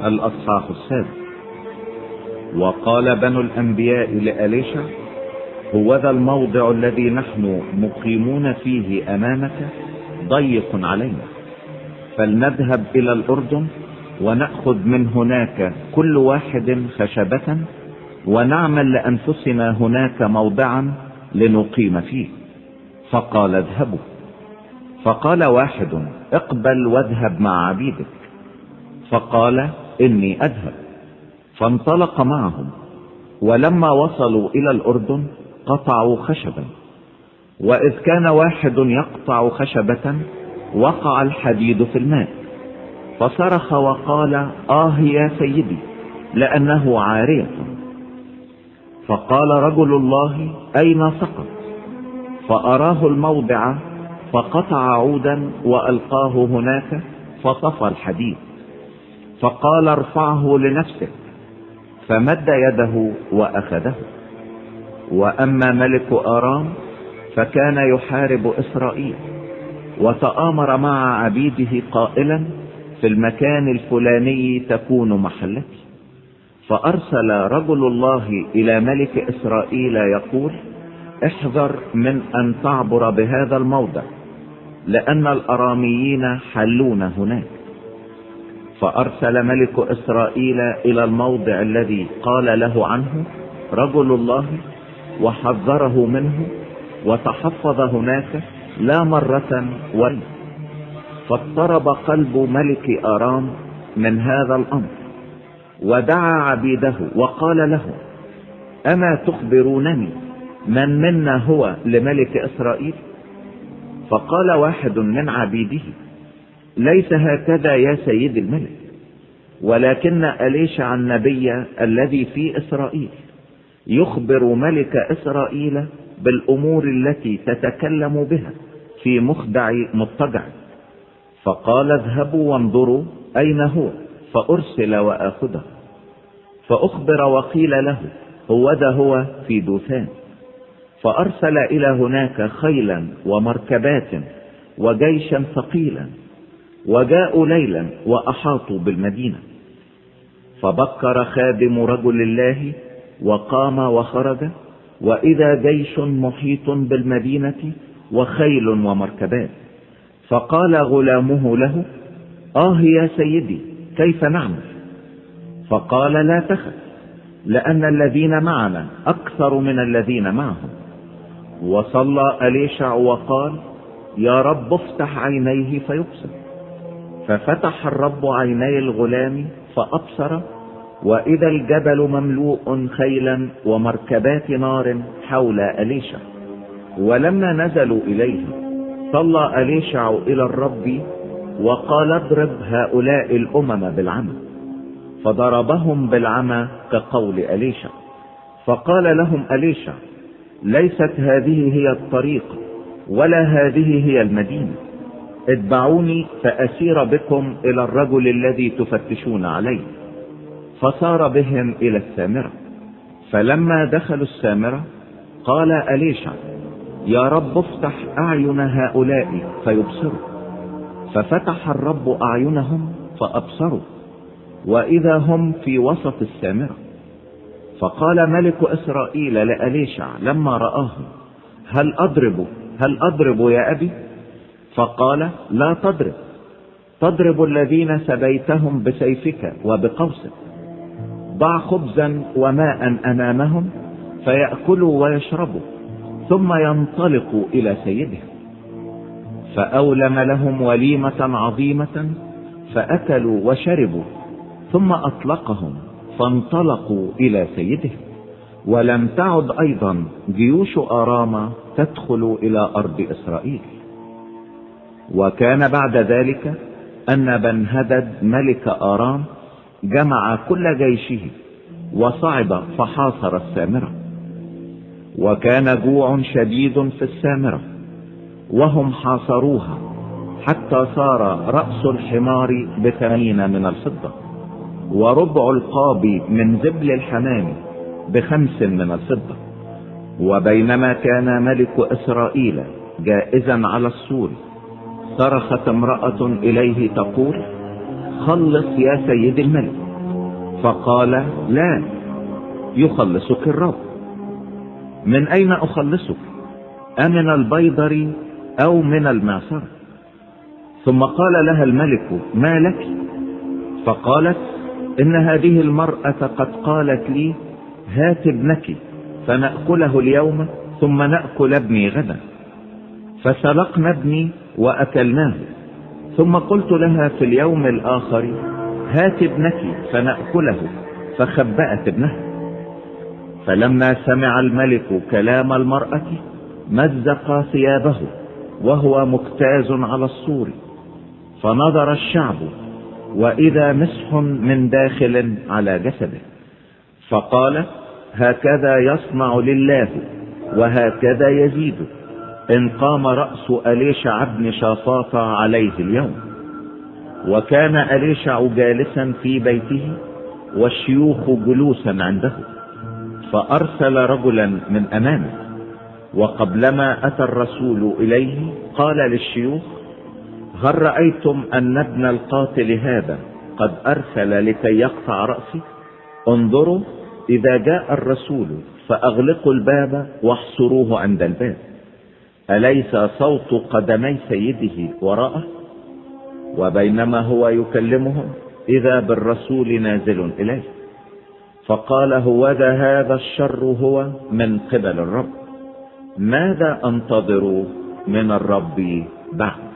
الأصحاح 6. وقال بنو الأنبياء لأليشع: هوذا الموضع الذي نحن مقيمون فيه أمامك ضيق علينا، فلنذهب إلى الأردن ونأخذ من هناك كل واحد خشبة ونعمل لأنفسنا هناك موضعا لنقيم فيه. فقال: اذهبوا. فقال واحد: اقبل واذهب مع عبيدك. فقال: إني أذهب. فانطلق معهم، ولما وصلوا إلى الأردن قطعوا خشبا، وإذ كان واحد يقطع خشبة وقع الحديد في الماء، فصرخ وقال: يا سيدي، لأنه عارية. فقال رجل الله: أين سقط؟ فأراه الموضع، فقطع عودا وألقاه هناك فطفى الحديد. فقال: ارفعه لنفسك. فمد يده وأخذه. وأما ملك آرام فكان يحارب إسرائيل، وتآمر مع عبيده قائلا: في المكان الفلاني تكون محلتي. فأرسل رجل الله إلى ملك إسرائيل يقول: احذر من أن تعبر بهذا الموضع، لأن الأراميين حلون هناك. فأرسل ملك إسرائيل إلى الموضع الذي قال له عنه رجل الله، وحذره منه، وتحفظ هناك لا مرة ولا. فاضطرب قلب ملك آرام من هذا الأمر، ودعا عبيده وقال له: أما تخبرونني من منا هو لملك إسرائيل؟ فقال واحد من عبيده: ليس هكذا يا سيد الملك، ولكن أليشع النبي الذي في إسرائيل يخبر ملك إسرائيل بالأمور التي تتكلم بها في مخدع مضطجع. فقال: اذهبوا وانظروا أين هو، فأرسل وآخذه. فأخبر وقيل له: هوذا هو في دوثان. فأرسل إلى هناك خيلا ومركبات وجيشا ثقيلا، وجاءوا ليلا وأحاطوا بالمدينة. فبكر خادم رجل الله وقام وخرج، وإذا جيش محيط بالمدينة وخيل ومركبات. فقال غلامه له: يا سيدي، كيف نعمل؟ فقال: لا تخف، لأن الذين معنا أكثر من الذين معهم. وصلى أليشع وقال: يا رب افتح عينيه فيبصر. ففتح الرب عيني الغلام فأبصر، وإذا الجبل مملوء خيلا ومركبات نار حول أليشع. ولما نزلوا إليه صلى أليشع إلى الرب وقال: اضرب هؤلاء الأمم بالعمى. فضربهم بالعمى كقول أليشع. فقال لهم أليشع: ليست هذه هي الطريق، ولا هذه هي المدينة. اتبعوني فأسير بكم إلى الرجل الذي تفتشون عليه. فصار بهم إلى السامرة. فلما دخلوا السامرة قال أليشع: يا رب افتح أعين هؤلاء فيبصروا. ففتح الرب أعينهم فأبصروا، وإذا هم في وسط السامرة. فقال ملك إسرائيل لأليشع لما رآهم: هل أضرب يا أبي؟ فقال: لا تضرب، تضرب الذين سبيتهم بسيفك وبقوسك. ضع خبزا وماء أمامهم فيأكلوا ويشربوا، ثم ينطلقوا إلى سيدهم. فأولم لهم وليمة عظيمة، فأكلوا وشربوا، ثم أطلقهم فانطلقوا إلى سيدهم. ولم تعد أيضا جيوش آرام تدخل إلى أرض إسرائيل. وكان بعد ذلك أن بنهدد ملك آرام جمع كل جيشه وصعد فحاصر السامرة. وكان جوع شديد في السامرة، وهم حاصروها حتى صار رأس الحمار ب80 من الفضة، وربع القاب من زبل الحمام ب5 من الفضة. وبينما كان ملك إسرائيل جائزا على السور، صرخت امرأة إليه تقول: خلص يا سيد الملك، فقال: لا، يخلصك الرب. من أين أخلصك؟ أمن البيضر أو من المعصرة؟ ثم قال لها الملك: ما لك؟ فقالت: إن هذه المرأة قد قالت لي: هات ابنك فنأكله اليوم ثم نأكل ابني غدا. فسلقنا ابني وأكلناه. ثم قلت لها في اليوم الآخر: هات ابنك فنأكله، فخبأت ابنها. فلما سمع الملك كلام المرأة مزق ثيابه وهو مجتاز على السور. فنظر الشعب وإذا مسح من داخل على جسده. فقال: هكذا يصنع لله وهكذا يزيد إن قام رأس أليشع بن شافاط عليه اليوم. وكان أليشع جالسا في بيته والشيوخ جلوسا عنده، فأرسل رجلا من أمامه. وقبلما أتى الرسول إليه قال للشيوخ: هل رأيتم أن ابن القاتل هذا قد أرسل لكي يقطع رأسي؟ انظروا، إذا جاء الرسول فأغلقوا الباب واحصروه عند الباب. أليس صوت قدمي سيده وراءه؟ وبينما هو يكلمهم إذا بالرسول نازل إليه. فقال: هوذا هذا الشر هو من قبل الرب، ماذا أنتظر من الرب بعد؟